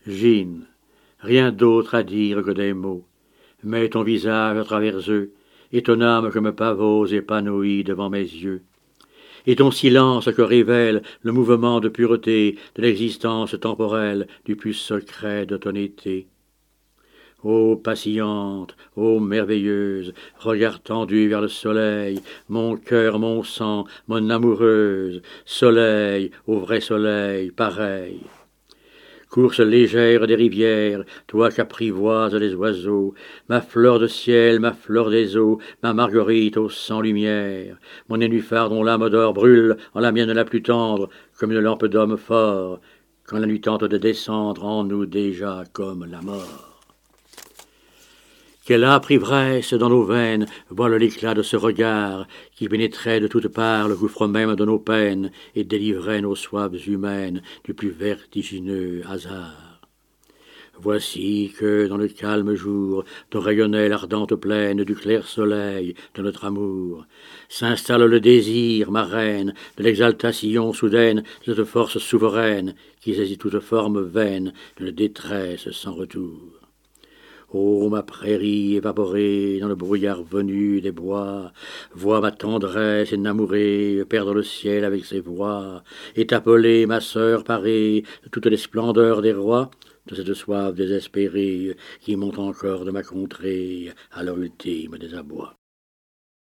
Gine, rien d'autre à dire que des mots. Mets ton visage à travers eux, et ton âme comme pavose épanouie devant mes yeux. Et ton silence que révèle le mouvement de pureté de l'existence temporelle du plus secret de ton été. Ô patiente, ô merveilleuse, regard tendu vers le soleil, mon cœur, mon sang, mon amoureuse, soleil, au vrai soleil, pareil. Course légère des rivières, toi qu'apprivoisent les oiseaux, ma fleur de ciel, ma fleur des eaux, ma marguerite aux 100 lumières, mon nénuphar dont l'âme d'or brûle en la mienne la plus tendre, comme une lampe d'homme fort, quand la nuit tente de descendre en nous déjà comme la mort. Quelle âpre ivresse dans nos veines vole l'éclat de ce regard qui pénétrait de toutes parts le gouffre même de nos peines et délivrait nos soifs humaines du plus vertigineux hasard. Voici que, dans le calme jour, dont rayonnait l'ardente plaine du clair soleil de notre amour, s'installe le désir, ma reine, de l'exaltation soudaine de cette force souveraine qui saisit toute forme vaine d'une détresse sans retour. Ô ma prairie évaporée dans le brouillard venu des bois, vois ma tendresse énamourée perdre le ciel avec ses voix, et t'appeler ma sœur parée de toutes les splendeurs des rois, de cette soif désespérée qui monte encore de ma contrée à leur ultime désarroi.